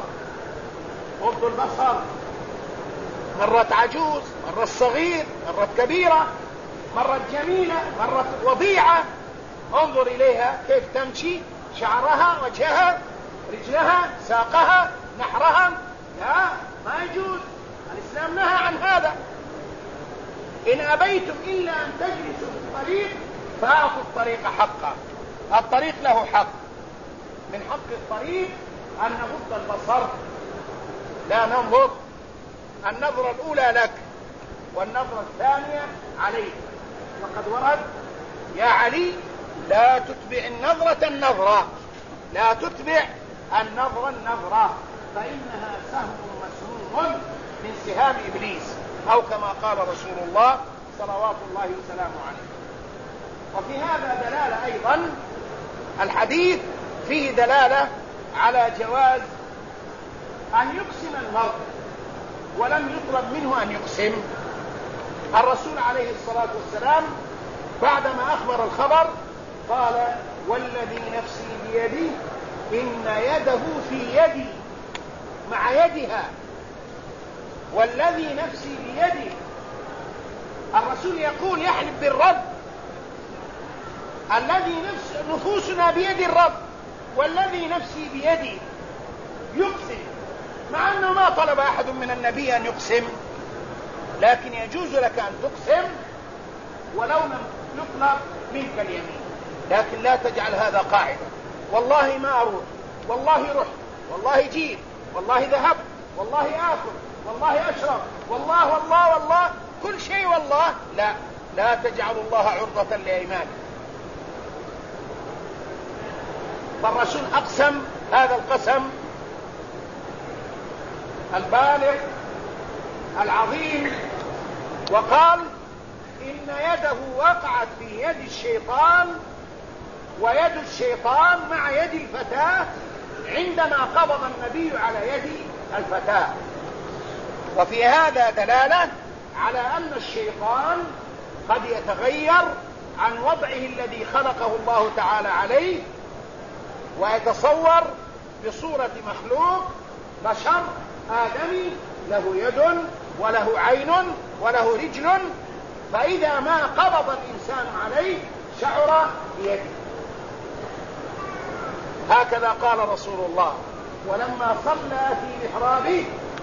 مرة عجوز، مرة صغير، مرة كبيرة، مرة جميلة، مرة وضيعة، انظر إليها كيف تمشي، شعرها، وجهها، رجلها، ساقها، نحرها، لا، ما يجوز. الإسلام نهى عن هذا. إن أبيتم إلا أن تجلسوا في الطريق فأعطوا الطريق حقا. الطريق له حق، من حق الطريق أن نغض البصر، لا ننظر، النظرة الأولى لك والنظرة الثانية عليك. وقد ورد: يا علي لا تتبع النظرة، لا تتبع النظرة فإنها سهم مسموم من سهام إبليس، أو كما قال رسول الله صلوات الله وسلامه عليه. وفي هذا دلالة أيضا، الحديث فيه دلالة على جواز أن يقسم المرء ولم يطلب منه أن يقسم. الرسول عليه الصلاة والسلام بعدما أخبر الخبر قال: والذي نفسي بيدي إن يده في يدي، مع يدها، والذي نفسي بيدي. الرسول يقول يحلف بالرب، الذي نفوسنا بيد الرب، والذي نفسي بيدي، يقسم، مع أنه ما طلب أحد من النبي أن يقسم، لكن يجوز لك أن تقسم ولو لم يطلب منك اليمين، لكن لا تجعل هذا قاعدة. والله ما أروح، والله رحت، والله جيت، والله ذهبت، والله آكل، والله أشرب، والله كل شيء والله. لا تجعلوا الله عرضة لأيمانكم. فالرسول أقسم هذا القسم البالغ العظيم وقال إن يده وقعت في يد الشيطان ويد الشيطان مع يد الفتاة عندما قبض النبي على يد الفتاة. وفي هذا دلالة على أن الشيطان قد يتغير عن وضعه الذي خلقه الله تعالى عليه ويتصور بصورة مخلوق بشر آدمي له يد وله عين وله رجل، فإذا ما قبض الإنسان عليه شعر بيده. هكذا قال رسول الله. ولما صلى في محرابه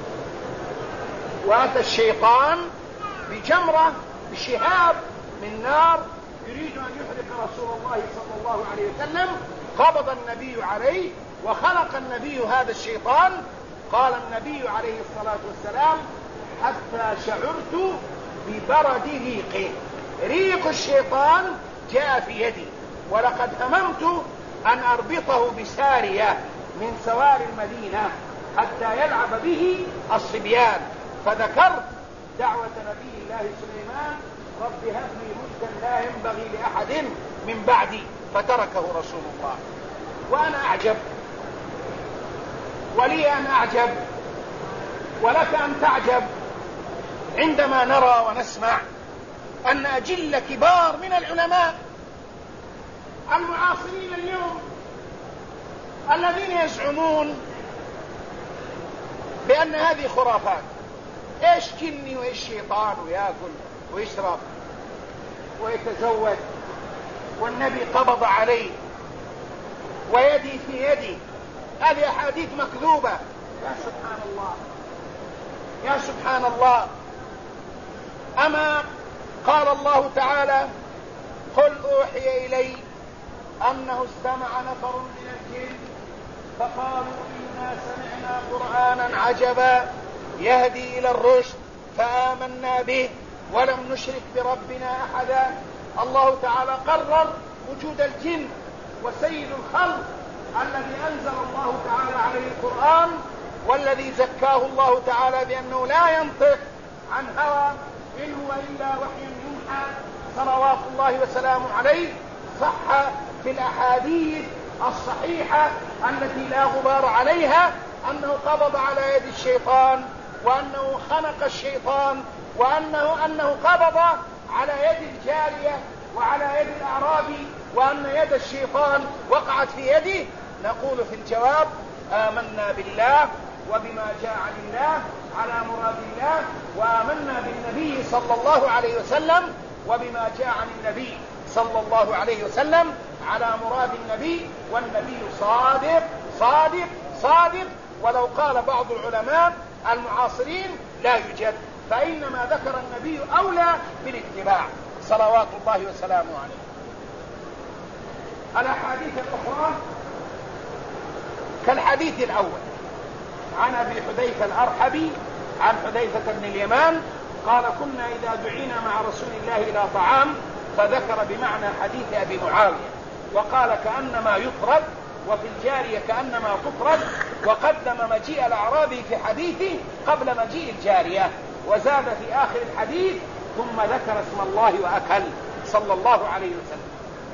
وأتى الشيطان بجمرة بشهاب من نار يريد أن يحرق رسول الله صلى الله عليه وسلم، قبض النبي عليه وخلق النبي هذا الشيطان. قال النبي عليه الصلاة والسلام حتى شعرت ببرد ريقه. ريق الشيطان جاء في يدي، ولقد هممت أن أربطه بسارية من سوار المدينة حتى يلعب به الصبيان، فذكرت دعوة نبي الله سليمان رب هب لي ملكا لا ينبغي لأحد من بعدي، فتركه رسول الله. وأنا أعجب، ولي أن أعجب ولك أن تعجب عندما نرى ونسمع أن أجل كبار من العلماء المعاصرين اليوم الذين يزعمون بأن هذه خرافات، إيش جني وإيش شيطان ويأكل ويشرب ويتزوج والنبي قبض عليه ويدي في يدي، هذه أحاديث مكذوبة. يا سبحان الله، يا سبحان الله. أما قال الله تعالى قل أوحي إلي أنه استمع نفر من الجن فقالوا إنا سمعنا قرآنا عجبا يهدي إلى الرشد فآمنا به ولم نشرك بربنا أحدا. الله تعالى قرر وجود الجن، وسيد الخلق الذي أنزل الله تعالى عليه القرآن والذي زكاه الله تعالى بأنه لا ينطق عن هوى إن هو إلا وحي يوحى صلوات الله وسلامه عليه. صح في الأحاديث الصحيحة التي لا غبار عليها أنه قبض على يد الشيطان، وأنه خنق الشيطان، وأنه قبض على يد الجارية وعلى يد الأعرابي، وأن يد الشيطان وقعت في يده. نقول في الجواب آمنا بالله وبما جاء عن الله على مراد الله، وآمنا بالنبي صلى الله عليه وسلم وبما جاء عن النبي صلى الله عليه وسلم على مراد النبي، والنبي صادق صادق صادق. ولو قال بعض العلماء المعاصرين لا يوجد، فإنما ذكر النبي أولى بالاتباع صلوات الله وسلامه عليه. الأحاديث الأخرى كالحديث الأول عن أبي حذيفة الأرحبي عن حذيفة بن اليمان قال كنا إذا دعينا مع رسول الله إلى طعام فذكر بمعنى حديث أبي معاوية، وقال كأنما يطرد، وفي الجارية كأنما تطرد، وقدم مجيء الأعرابي في حديثه قبل مجيء الجارية، وزاد في آخر الحديث ثم ذكر اسم الله وأكل صلى الله عليه وسلم.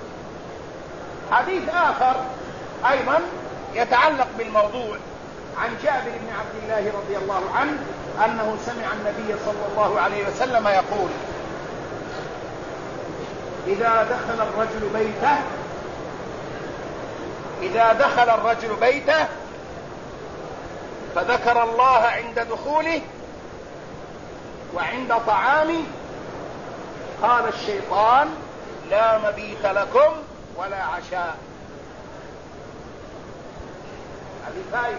حديث آخر أيضا يتعلق بالموضوع عن جابر بن عبد الله رضي الله عنه أنه سمع النبي صلى الله عليه وسلم يقول إذا دخل الرجل بيته فذكر الله عند دخوله وعند طعامه قال الشيطان لا مبيت لكم ولا عشاء. هذه فائدة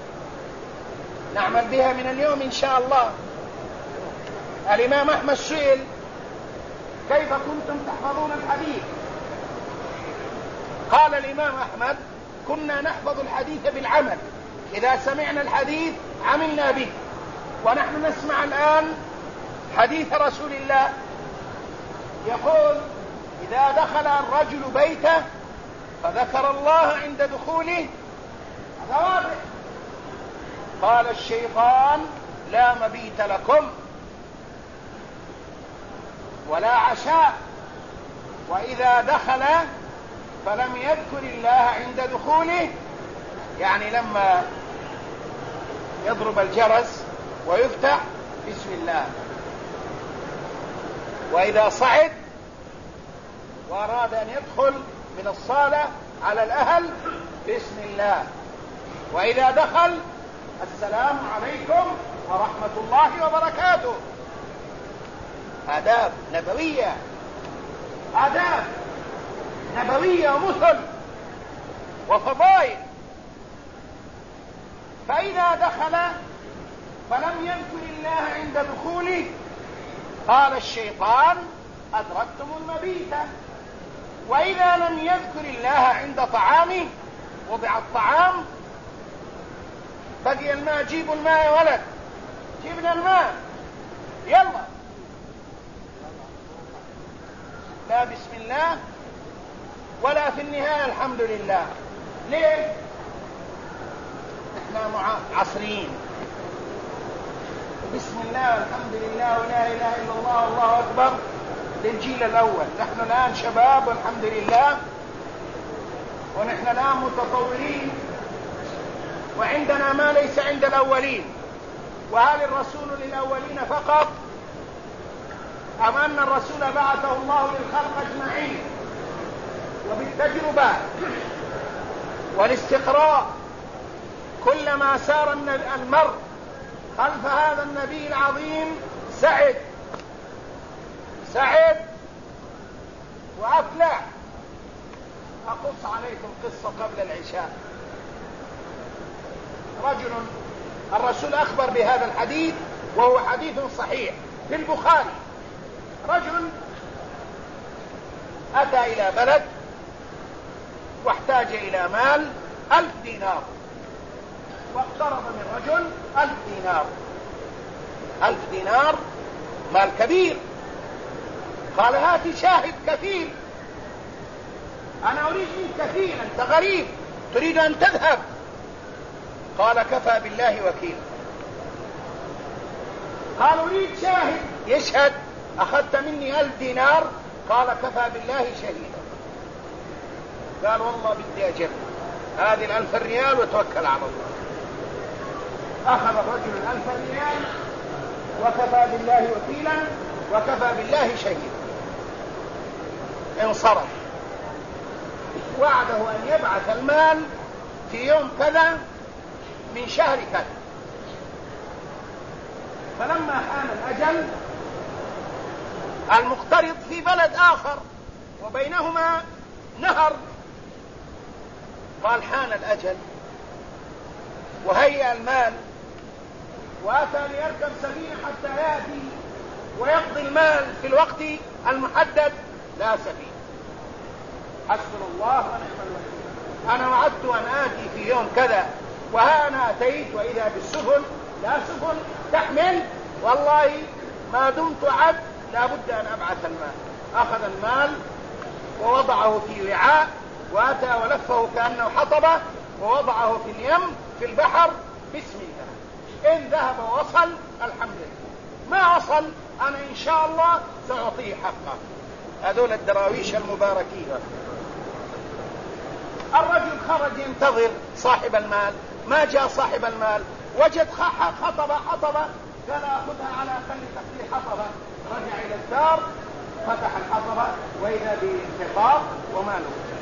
نعمل بها من اليوم إن شاء الله. الإمام أحمد سئل كيف كنتم تحفظون الحديث؟ قال الإمام أحمد كنا نحفظ الحديث بالعمل، إذا سمعنا الحديث عملنا به. ونحن نسمع الآن حديث رسول الله يقول إذا دخل الرجل بيته فذكر الله عند دخوله، هذا واضح. قال الشيطان لا مبيت لكم ولا عشاء، وإذا دخل فلم يذكر الله عند دخوله، يعني لما يضرب الجرس ويفتح بسم الله، وإذا صعد وأراد أن يدخل من الصالة على الأهل بسم الله، وإذا دخل السلام عليكم ورحمة الله وبركاته. آداب نبوية، آداب نبوية ومثل وفضائل. فإذا دخل فلم يذكر الله عند دخوله قال الشيطان أدركتم المبيت. وإذا لم يذكر الله عند طعامه، وضع الطعام بقي الماء، جيبوا الماء يا ولد، جيبنا الماء يلا، لا بسم الله ولا في النهاية الحمد لله. ليه؟ احنا عصريين، بسم الله والحمد لله ولا اله الا الله والله اكبر للجيل الاول. نحن الان شباب والحمد لله، ونحن الان متطورين، وعندنا ما ليس عند الاولين. وهل الرسول للاولين فقط ام ان الرسول بعثه الله للخلق اجمعين؟ وبالتجربة والاستقراء كلما سار المرء خلف هذا النبي العظيم سعد وأفلح. أقص عليكم قصة قبل العشاء. رجل الرسول أخبر بهذا الحديث وهو حديث صحيح في البخاري. رجل أتى إلى بلد واحتاج إلى مال 1000 دينار، واقترض من رجل 1000 دينار. 1000 دينار مال كبير. قال هات شاهد كفيل، أنا أريد منك كفيل، أنت غريب تريد أن تذهب. قال كفى بالله وكيلا. قال أريد شاهد يشهد أخذت مني 1000 دينار. قال كفى بالله شهيدا. قال والله بدي أجل هذه 1000 ريال وتوكل على الله. أخذ الرجل 1000 ريال وكفى بالله وكيلا وكفى بالله شهيدا. انصرف. وعده أن يبعث المال في يوم كذا من شهر كذا. فلما حان الأجل، المقترض في بلد آخر وبينهما نهر، قال حان الأجل وهيأ المال، وأتى ليركب سفينة حتى يأتي ويقضي المال في الوقت المحدد. لا سفينة. حسبنا الله ونعم الوكيل. أنا وعدت أن آتي في يوم كذا، وها أنا أتيت وإذا بالسفن لا سفن تحمل. والله ما دمت عبد لا بد أن أبعث المال. أخذ المال ووضعه في وعاء، وأتى ولفه كأنه حطبة ووضعه في اليم في البحر. بسم الله. إن ذهب ووصل الحمد لله، ما وصل أنا إن شاء الله سأعطيه حقه. هذول الدراويش المباركين. الرجل خرج ينتظر صاحب المال، ما جاء صاحب المال. وجد حطبة قال أخذها على خلي تقلي حطبة. رجع إلى الدار فتح الحطبة وإذا بانتقاض وماله.